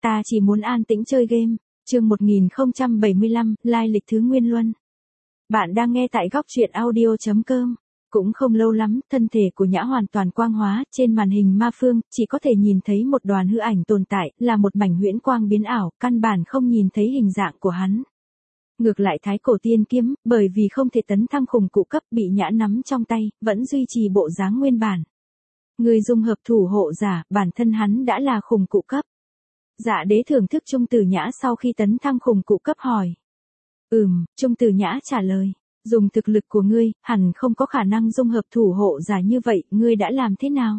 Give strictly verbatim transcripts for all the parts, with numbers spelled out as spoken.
ta chỉ muốn an tĩnh chơi game. Chương một nghìn không trăm bảy mươi lăm, lai lịch thứ Nguyên Luân. Bạn đang nghe tại góc truyện audio chấm com. Cũng không lâu lắm, thân thể của Nhã hoàn toàn quang hóa, trên màn hình ma phương, chỉ có thể nhìn thấy một đoàn hư ảnh tồn tại, là một mảnh huyễn quang biến ảo, căn bản không nhìn thấy hình dạng của hắn. Ngược lại Thái Cổ Tiên Kiếm, bởi vì không thể tấn thăng khủng cụ cấp bị Nhã nắm trong tay, vẫn duy trì bộ dáng nguyên bản. Người dung hợp thủ hộ giả, bản thân hắn đã là khủng cụ cấp. Dạ đế thưởng thức Trung Tử Nhã sau khi tấn thăng khủng cụ cấp hỏi. Ừm, Trung Tử Nhã trả lời. Dùng thực lực của ngươi, hẳn không có khả năng dung hợp thủ hộ giả như vậy, ngươi đã làm thế nào?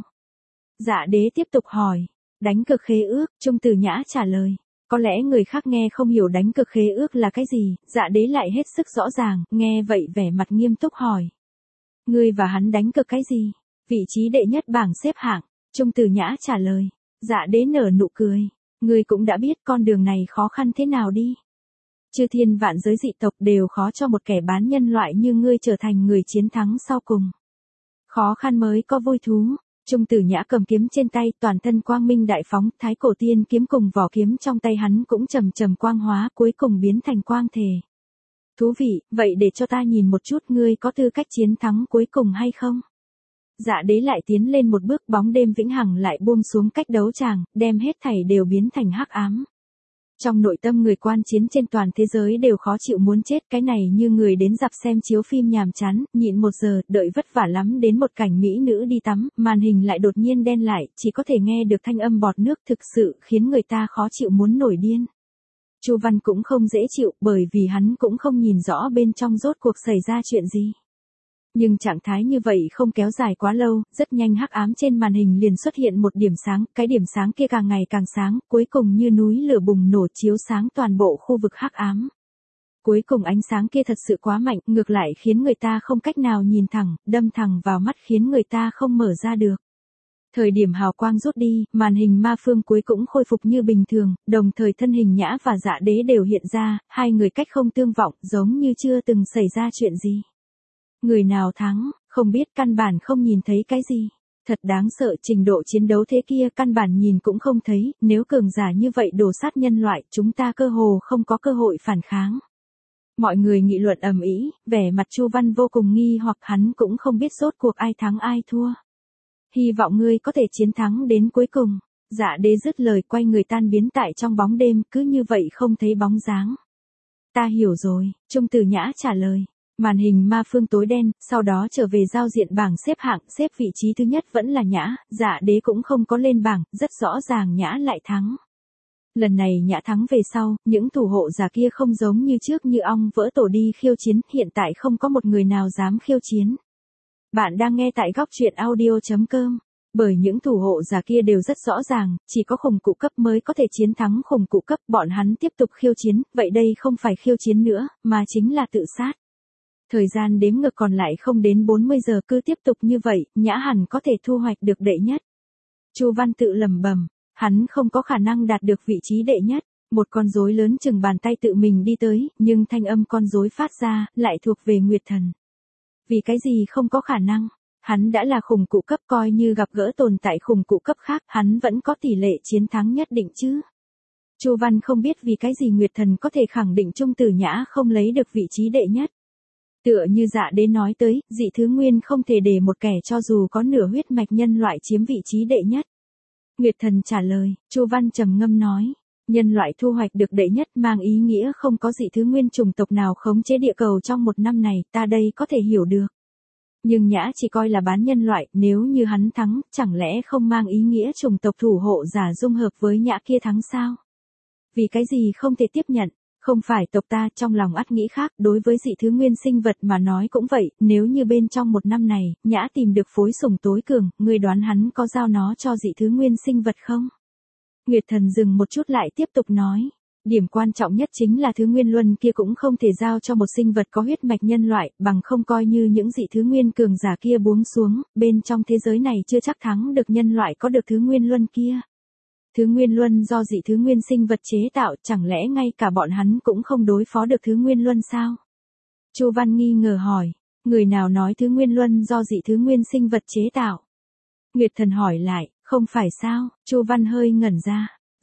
Dạ đế tiếp tục hỏi. Đánh cực khế ước, Trung Tử Nhã trả lời. Có lẽ người khác nghe không hiểu đánh cực khế ước là cái gì, dạ đế lại hết sức rõ ràng, nghe vậy vẻ mặt nghiêm túc hỏi. Ngươi và hắn đánh cực cái gì? Vị trí đệ nhất bảng xếp hạng, Trung Tử Nhã trả lời. Dạ đế nở nụ cười. Ngươi cũng đã biết con đường này khó khăn thế nào đi. Chư thiên vạn giới dị tộc đều khó cho một kẻ bán nhân loại như ngươi trở thành người chiến thắng sau cùng. Khó khăn mới có vui thú. Trung Tử Nhã cầm kiếm trên tay, toàn thân quang minh đại phóng, Thái Cổ Tiên Kiếm cùng vỏ kiếm trong tay hắn cũng trầm trầm quang hóa, cuối cùng biến thành quang thể. Thú vị, vậy để cho ta nhìn một chút ngươi có tư cách chiến thắng cuối cùng hay không? Dạ đế lại tiến lên một bước, bóng đêm vĩnh hằng lại buông xuống cách đấu tràng, đem hết thảy đều biến thành hắc ám. Trong nội tâm người quan chiến trên toàn thế giới đều khó chịu muốn chết, cái này như người đến rạp xem chiếu phim nhàm chán, nhịn một giờ, đợi vất vả lắm đến một cảnh mỹ nữ đi tắm, màn hình lại đột nhiên đen lại, chỉ có thể nghe được thanh âm bọt nước, thực sự khiến người ta khó chịu muốn nổi điên. Chu Văn cũng không dễ chịu, bởi vì hắn cũng không nhìn rõ bên trong rốt cuộc xảy ra chuyện gì. Nhưng trạng thái như vậy không kéo dài quá lâu, rất nhanh hắc ám trên màn hình liền xuất hiện một điểm sáng, cái điểm sáng kia càng ngày càng sáng, cuối cùng như núi lửa bùng nổ chiếu sáng toàn bộ khu vực hắc ám. Cuối cùng ánh sáng kia thật sự quá mạnh, ngược lại khiến người ta không cách nào nhìn thẳng, đâm thẳng vào mắt khiến người ta không mở ra được. Thời điểm hào quang rút đi, màn hình ma phương cuối cũng khôi phục như bình thường, đồng thời thân hình Nhã và Dạ đế đều hiện ra, hai người cách không tương vọng, giống như chưa từng xảy ra chuyện gì. Người nào thắng, không biết, căn bản không nhìn thấy cái gì. Thật đáng sợ, trình độ chiến đấu thế kia căn bản nhìn cũng không thấy, nếu cường giả như vậy đổ sát nhân loại, chúng ta cơ hồ không có cơ hội phản kháng. Mọi người nghị luận ầm ĩ, vẻ mặt Chu Văn vô cùng nghi hoặc hắn cũng không biết rốt cuộc ai thắng ai thua. Hy vọng ngươi có thể chiến thắng đến cuối cùng. Dạ đế dứt lời quay người tan biến tại trong bóng đêm, cứ như vậy không thấy bóng dáng. Ta hiểu rồi, Trung Tử Nhã trả lời. Màn hình ma phương tối đen, sau đó trở về giao diện bảng xếp hạng, xếp vị trí thứ nhất vẫn là Nhã, Dạ đế cũng không có lên bảng, rất rõ ràng Nhã lại thắng. Lần này Nhã thắng về sau, những thủ hộ giả kia không giống như trước như ong vỡ tổ đi khiêu chiến, hiện tại không có một người nào dám khiêu chiến. Bạn đang nghe tại góc truyện audio chấm com. Bởi những thủ hộ giả kia đều rất rõ ràng, chỉ có khủng cụ cấp mới có thể chiến thắng khủng cụ cấp, bọn hắn tiếp tục khiêu chiến, vậy đây không phải khiêu chiến nữa, mà chính là tự sát. Thời gian đếm ngược còn lại không đến bốn mươi giờ, cứ tiếp tục như vậy, Nhã hẳn có thể thu hoạch được đệ nhất. Chu Văn tự lẩm bẩm, hắn không có khả năng đạt được vị trí đệ nhất. Một con rối lớn chừng bàn tay tự mình đi tới, nhưng thanh âm con rối phát ra, lại thuộc về Nguyệt Thần. Vì cái gì không có khả năng? Hắn đã là khủng cụ cấp, coi như gặp gỡ tồn tại khủng cụ cấp khác, hắn vẫn có tỷ lệ chiến thắng nhất định chứ. Chu Văn không biết vì cái gì Nguyệt Thần có thể khẳng định Trung Tử Nhã không lấy được vị trí đệ nhất. Tựa như Dạ đế nói tới, dị thứ nguyên không thể để một kẻ cho dù có nửa huyết mạch nhân loại chiếm vị trí đệ nhất. Nguyệt Thần trả lời, Chu Văn trầm ngâm nói, nhân loại thu hoạch được đệ nhất mang ý nghĩa không có dị thứ nguyên chủng tộc nào khống chế địa cầu trong một năm này, ta đây có thể hiểu được. Nhưng Nhã chỉ coi là bán nhân loại, nếu như hắn thắng, chẳng lẽ không mang ý nghĩa chủng tộc thủ hộ giả dung hợp với Nhã kia thắng sao? Vì cái gì không thể tiếp nhận? Không phải tộc ta, trong lòng ắt nghĩ khác, đối với dị thứ nguyên sinh vật mà nói cũng vậy, nếu như bên trong một năm này, Nhã tìm được phối sủng tối cường, ngươi đoán hắn có giao nó cho dị thứ nguyên sinh vật không? Nguyệt Thần dừng một chút lại tiếp tục nói, điểm quan trọng nhất chính là thứ nguyên luân kia cũng không thể giao cho một sinh vật có huyết mạch nhân loại, bằng không coi như những dị thứ nguyên cường giả kia buông xuống, bên trong thế giới này chưa chắc thắng được nhân loại có được thứ nguyên luân kia. Thứ nguyên luân do dị thứ nguyên sinh vật chế tạo, chẳng lẽ ngay cả bọn hắn cũng không đối phó được thứ nguyên luân sao? Chu Văn nghi ngờ hỏi, người nào nói thứ nguyên luân do dị thứ nguyên sinh vật chế tạo? Nguyệt Thần hỏi lại, không phải sao? Chu Văn hơi ngẩn ra.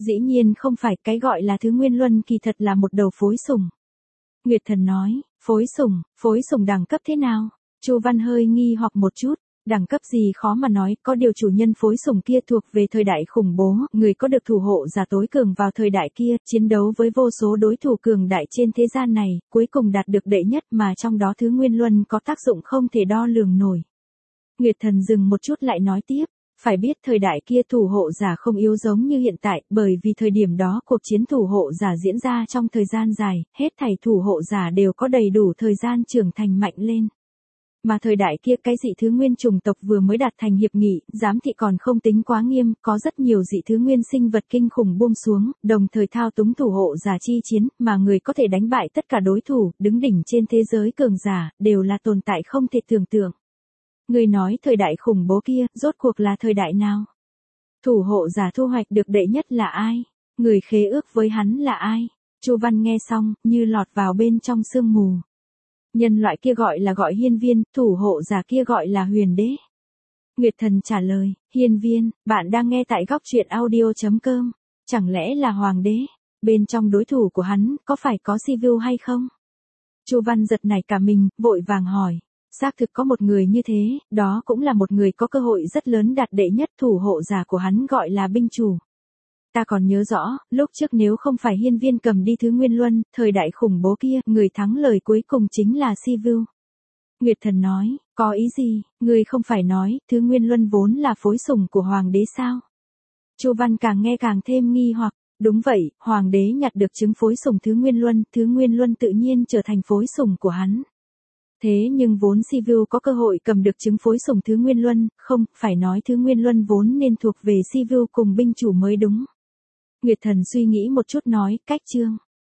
Dĩ nhiên không phải, cái gọi là thứ Nguyên Luân kỳ thật là một đầu phối sủng. Nguyệt Thần nói, phối sủng, phối sủng đẳng cấp thế nào? Chu Văn hơi nghi hoặc một chút, đẳng cấp gì khó mà nói, có điều chủ nhân phối sủng kia thuộc về thời đại khủng bố, người có được thủ hộ giả tối cường vào thời đại kia, chiến đấu với vô số đối thủ cường đại trên thế gian này, cuối cùng đạt được đệ nhất mà trong đó thứ Nguyên Luân có tác dụng không thể đo lường nổi. Nguyệt Thần dừng một chút lại nói tiếp, phải biết thời đại kia thủ hộ giả không yếu giống như hiện tại, bởi vì thời điểm đó cuộc chiến thủ hộ giả diễn ra trong thời gian dài, hết thảy thủ hộ giả đều có đầy đủ thời gian trưởng thành mạnh lên. Mà thời đại kia cái dị thứ nguyên chủng tộc vừa mới đạt thành hiệp nghị, giám thị còn không tính quá nghiêm, có rất nhiều dị thứ nguyên sinh vật kinh khủng buông xuống, đồng thời thao túng thủ hộ giả chi chiến, mà người có thể đánh bại tất cả đối thủ, đứng đỉnh trên thế giới cường giả, đều là tồn tại không thể tưởng tượng. Người nói thời đại khủng bố kia, rốt cuộc là thời đại nào? Thủ hộ giả thu hoạch được đệ nhất là ai? Người khế ước với hắn là ai? Chu Văn nghe xong, như lọt vào bên trong sương mù. Nhân loại kia gọi là gọi hiên viên, thủ hộ giả kia gọi là huyền đế. Nguyệt Thần trả lời, hiên viên, bạn đang nghe tại góc truyện audio chấm com. Chẳng lẽ là hoàng đế? Bên trong đối thủ của hắn, có phải có Sivu hay không? Chu Văn giật nảy cả mình, vội vàng hỏi. Xác thực có một người như thế, đó cũng là một người có cơ hội rất lớn đạt đệ nhất, thủ hộ giả của hắn gọi là binh chủ. Ta còn nhớ rõ, lúc trước nếu không phải hiên viên cầm đi thứ Nguyên Luân, thời đại khủng bố kia, người thắng lời cuối cùng chính là Sivu. Nguyệt Thần nói, có ý gì, người không phải nói, thứ Nguyên Luân vốn là phối sủng của hoàng đế sao? Chu Văn càng nghe càng thêm nghi hoặc, đúng vậy, hoàng đế nhặt được trứng phối sủng thứ Nguyên Luân, thứ Nguyên Luân tự nhiên trở thành phối sủng của hắn. Thế nhưng vốn Sivu có cơ hội cầm được trứng phối sủng thứ Nguyên Luân, không, phải nói thứ Nguyên Luân vốn nên thuộc về Sivu cùng binh chủ mới đúng. Nguyệt Thần suy nghĩ một chút nói, cách chương.